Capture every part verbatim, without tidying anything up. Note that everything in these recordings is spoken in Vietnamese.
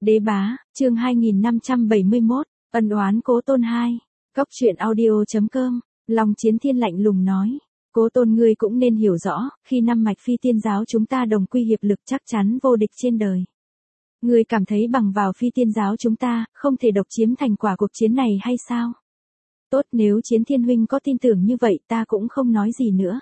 Đế bá, chương hai nghìn năm trăm bảy mươi mốt, ân oán Cố Tôn hai. Cốc truyện audio.com, Long Chiến Thiên lạnh lùng nói. Cố Tôn ngươi cũng nên hiểu rõ, khi năm mạch phi tiên giáo chúng ta đồng quy hiệp lực chắc chắn vô địch trên đời. Ngươi cảm thấy bằng vào phi tiên giáo chúng ta, không thể độc chiếm thành quả cuộc chiến này hay sao? Tốt, nếu Chiến Thiên huynh có tin tưởng như vậy ta cũng không nói gì nữa.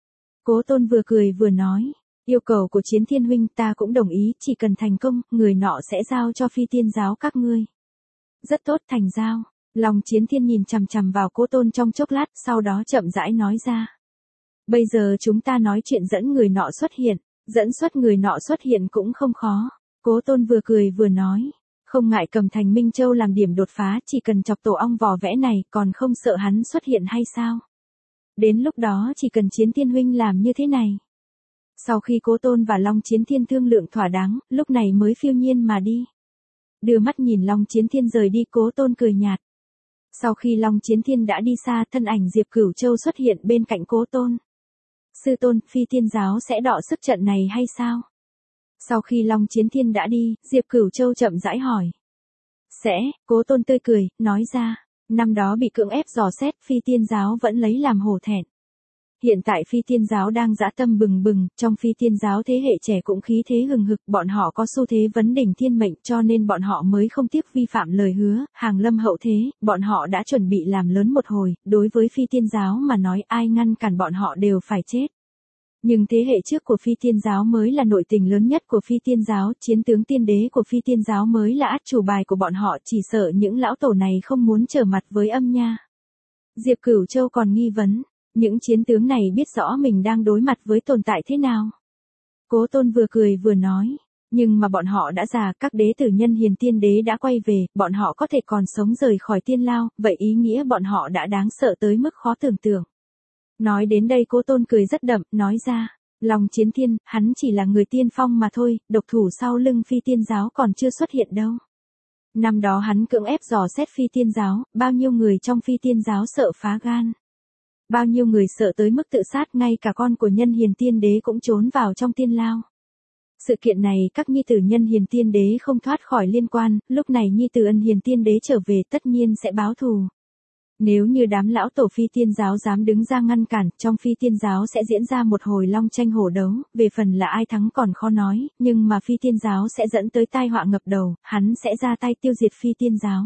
Cố Tôn vừa cười vừa nói. Yêu cầu của Chiến Thiên huynh ta cũng đồng ý, chỉ cần thành công, người nọ sẽ giao cho phi tiên giáo các ngươi. Rất tốt, thành giao. Long Chiến Thiên nhìn chằm chằm vào Cố Tôn trong chốc lát, sau đó chậm rãi nói ra. Bây giờ chúng ta nói chuyện dẫn người nọ xuất hiện, dẫn xuất người nọ xuất hiện cũng không khó. Cố Tôn vừa cười vừa nói, không ngại cầm thành Minh Châu làm điểm đột phá, chỉ cần chọc tổ ong vò vẽ này, còn không sợ hắn xuất hiện hay sao? Đến lúc đó chỉ cần Chiến Thiên huynh làm như thế này. Sau khi Cố Tôn và Long Chiến Thiên thương lượng thỏa đáng, lúc này mới phiêu nhiên mà đi. Đưa mắt nhìn Long Chiến Thiên rời đi, Cố Tôn cười nhạt. Sau khi Long Chiến Thiên đã đi xa, thân ảnh Diệp Cửu Châu xuất hiện bên cạnh Cố Tôn. Sư tôn, phi tiên giáo sẽ đọ sức trận này hay sao? Sau khi Long Chiến Thiên đã đi, Diệp Cửu Châu chậm rãi hỏi. Sẽ, Cố Tôn tươi cười, nói ra, năm đó bị cưỡng ép dò xét, phi tiên giáo vẫn lấy làm hổ thẹn. Hiện tại phi tiên giáo đang dã tâm bừng bừng, trong phi tiên giáo thế hệ trẻ cũng khí thế hừng hực, bọn họ có xu thế vấn đỉnh thiên mệnh cho nên bọn họ mới không tiếc vi phạm lời hứa, hàng lâm hậu thế, bọn họ đã chuẩn bị làm lớn một hồi, đối với phi tiên giáo mà nói ai ngăn cản bọn họ đều phải chết. Nhưng thế hệ trước của phi tiên giáo mới là nội tình lớn nhất của phi tiên giáo, chiến tướng tiên đế của phi tiên giáo mới là át chủ bài của bọn họ, chỉ sợ những lão tổ này không muốn trở mặt với âm nha. Diệp Cửu Châu còn nghi vấn. Những chiến tướng này biết rõ mình đang đối mặt với tồn tại thế nào. Cố Tôn vừa cười vừa nói, nhưng mà bọn họ đã già, các đế tử nhân hiền tiên đế đã quay về, bọn họ có thể còn sống rời khỏi tiên lao, vậy ý nghĩa bọn họ đã đáng sợ tới mức khó tưởng tượng. Nói đến đây Cố Tôn cười rất đậm, nói ra, Long Chiến Thiên, hắn chỉ là người tiên phong mà thôi, độc thủ sau lưng phi tiên giáo còn chưa xuất hiện đâu. Năm đó hắn cưỡng ép dò xét phi tiên giáo, bao nhiêu người trong phi tiên giáo sợ phá gan. Bao nhiêu người sợ tới mức tự sát, ngay cả con của nhân hiền tiên đế cũng trốn vào trong tiên lao. Sự kiện này các nhi tử nhân hiền tiên đế không thoát khỏi liên quan, lúc này nhi tử ân hiền tiên đế trở về tất nhiên sẽ báo thù. Nếu như đám lão tổ phi tiên giáo dám đứng ra ngăn cản, trong phi tiên giáo sẽ diễn ra một hồi long tranh hổ đấu, về phần là ai thắng còn khó nói, nhưng mà phi tiên giáo sẽ dẫn tới tai họa ngập đầu, hắn sẽ ra tay tiêu diệt phi tiên giáo.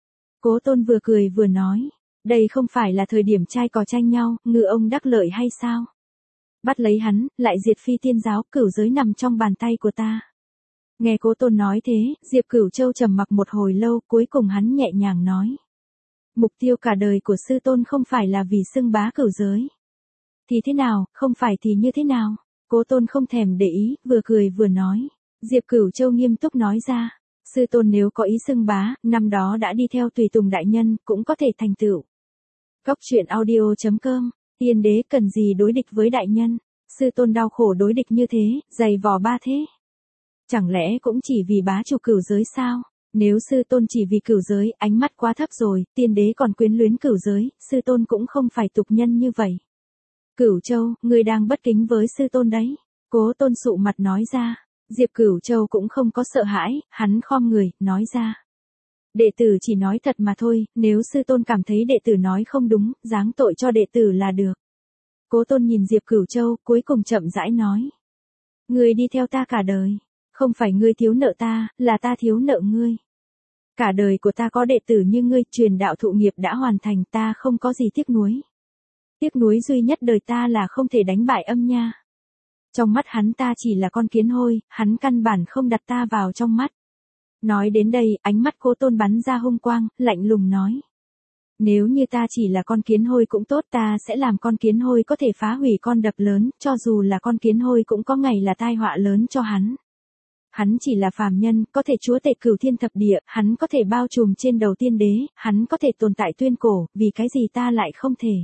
Cố Tôn vừa cười vừa nói. Đây không phải là thời điểm trai cò tranh nhau, ngư ông đắc lợi hay sao? Bắt lấy hắn, lại diệt phi tiên giáo, cửu giới nằm trong bàn tay của ta. Nghe Cố Tôn nói thế, Diệp Cửu Châu trầm mặc một hồi lâu, cuối cùng hắn nhẹ nhàng nói. Mục tiêu cả đời của sư tôn không phải là vì xưng bá cửu giới. Thì thế nào, không phải thì như thế nào? Cố Tôn không thèm để ý, vừa cười vừa nói. Diệp Cửu Châu nghiêm túc nói ra. Sư tôn nếu có ý xưng bá, năm đó đã đi theo tùy tùng đại nhân, cũng có thể thành tựu. Cốc truyện audio.com, tiên đế cần gì đối địch với đại nhân, sư tôn đau khổ đối địch như thế, dày vò ba thế. Chẳng lẽ cũng chỉ vì bá chủ cửu giới sao? Nếu sư tôn chỉ vì cửu giới, ánh mắt quá thấp rồi, tiên đế còn quyến luyến cửu giới, sư tôn cũng không phải tục nhân như vậy. Cửu Châu, ngươi đang bất kính với sư tôn đấy. Cố Tôn sụ mặt nói ra, Diệp Cửu Châu cũng không có sợ hãi, hắn khom người, nói ra. Đệ tử chỉ nói thật mà thôi, nếu sư tôn cảm thấy đệ tử nói không đúng, giáng tội cho đệ tử là được. Cố Tôn nhìn Diệp Cửu Châu, cuối cùng chậm rãi nói. Ngươi đi theo ta cả đời, không phải ngươi thiếu nợ ta, là ta thiếu nợ ngươi. Cả đời của ta có đệ tử như ngươi, truyền đạo thụ nghiệp đã hoàn thành, ta không có gì tiếc nuối. Tiếc nuối duy nhất đời ta là không thể đánh bại âm nha. Trong mắt hắn ta chỉ là con kiến hôi, hắn căn bản không đặt ta vào trong mắt. Nói đến đây, ánh mắt Cố Tôn bắn ra hung quang, lạnh lùng nói. Nếu như ta chỉ là con kiến hôi cũng tốt, ta sẽ làm con kiến hôi có thể phá hủy con đập lớn, cho dù là con kiến hôi cũng có ngày là tai họa lớn cho hắn. Hắn chỉ là phàm nhân, có thể chúa tể cửu thiên thập địa, hắn có thể bao trùm trên đầu tiên đế, hắn có thể tồn tại tuyên cổ, vì cái gì ta lại không thể.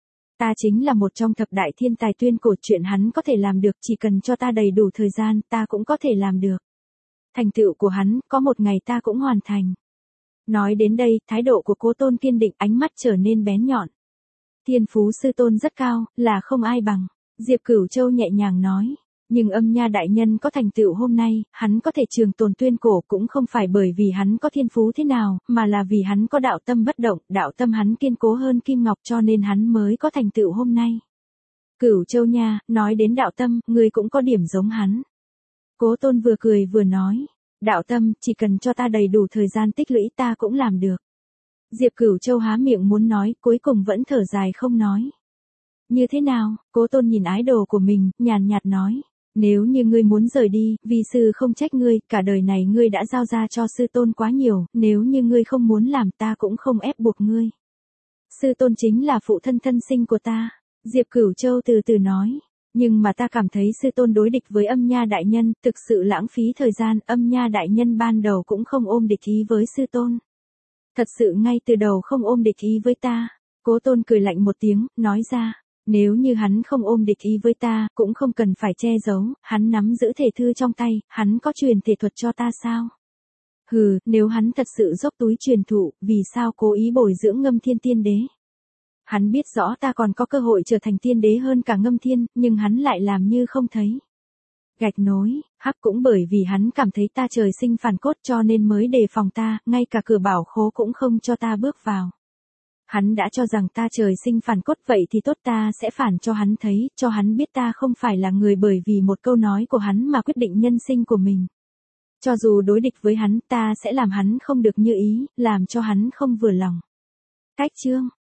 Ta chính là một trong thập đại thiên tài tuyên cổ, chuyện hắn có thể làm được, chỉ cần cho ta đầy đủ thời gian, ta cũng có thể làm được. Thành tựu của hắn, có một ngày ta cũng hoàn thành. Nói đến đây, thái độ của Cố Tôn kiên định, ánh mắt trở nên bén nhọn. Thiên phú sư tôn rất cao, là không ai bằng. Diệp Cửu Châu nhẹ nhàng nói. Nhưng Âm Nha đại nhân có thành tựu hôm nay, hắn có thể trường tồn tuyên cổ cũng không phải bởi vì hắn có thiên phú thế nào, mà là vì hắn có đạo tâm bất động, đạo tâm hắn kiên cố hơn kim ngọc cho nên hắn mới có thành tựu hôm nay. Cửu Châu nha, nói đến đạo tâm, ngươi cũng có điểm giống hắn. Cố Tôn vừa cười vừa nói, đạo tâm, chỉ cần cho ta đầy đủ thời gian tích lũy ta cũng làm được. Diệp Cửu Châu há miệng muốn nói, cuối cùng vẫn thở dài không nói. Như thế nào? Cố Tôn nhìn ái đồ của mình, nhàn nhạt nói. Nếu như ngươi muốn rời đi, vi sư không trách ngươi, cả đời này ngươi đã giao ra cho sư tôn quá nhiều, nếu như ngươi không muốn làm ta cũng không ép buộc ngươi. Sư tôn chính là phụ thân thân sinh của ta. Diệp Cửu Châu từ từ nói. Nhưng mà ta cảm thấy sư tôn đối địch với Âm Nha đại nhân, thực sự lãng phí thời gian, Âm Nha đại nhân ban đầu cũng không ôm địch ý với sư tôn. Thật sự ngay từ đầu không ôm địch ý với ta. Cố Tôn cười lạnh một tiếng, nói ra. Nếu như hắn không ôm địch ý với ta, cũng không cần phải che giấu, hắn nắm giữ thể thư trong tay, hắn có truyền thể thuật cho ta sao? Hừ, nếu hắn thật sự dốc túi truyền thụ, vì sao cố ý bồi dưỡng Ngâm Thiên tiên đế? Hắn biết rõ ta còn có cơ hội trở thành tiên đế hơn cả Ngâm Thiên, nhưng hắn lại làm như không thấy. Gạch nối, hắc cũng bởi vì hắn cảm thấy ta trời sinh phản cốt cho nên mới đề phòng ta, ngay cả cửa bảo khố cũng không cho ta bước vào. Hắn đã cho rằng ta trời sinh phản cốt vậy thì tốt ta sẽ phản cho hắn thấy, cho hắn biết ta không phải là người bởi vì một câu nói của hắn mà quyết định nhân sinh của mình. Cho dù đối địch với hắn ta sẽ làm hắn không được như ý, làm cho hắn không vừa lòng. Cách chương